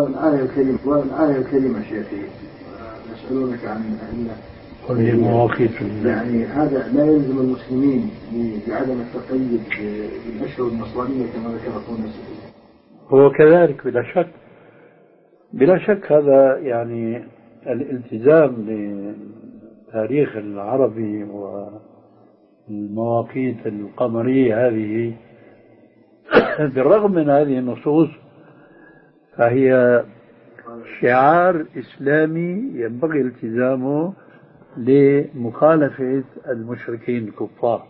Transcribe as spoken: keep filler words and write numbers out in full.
والآية الكريمة والآية الكريمة شيخي يسألونك عن المواقيت، يعني هذا لا يلزم المسلمين بعدم التقيد بالأشهر النصرانية كما ذكر أخونا السيد. هو كذلك بلا شك، بلا شك هذا يعني الالتزام بالتاريخ العربي والمواقيت القمرية هذه بالرغم من هذه النصوص فهي شعار إسلامي ينبغي التزامه لمخالفة المشركين الكفار.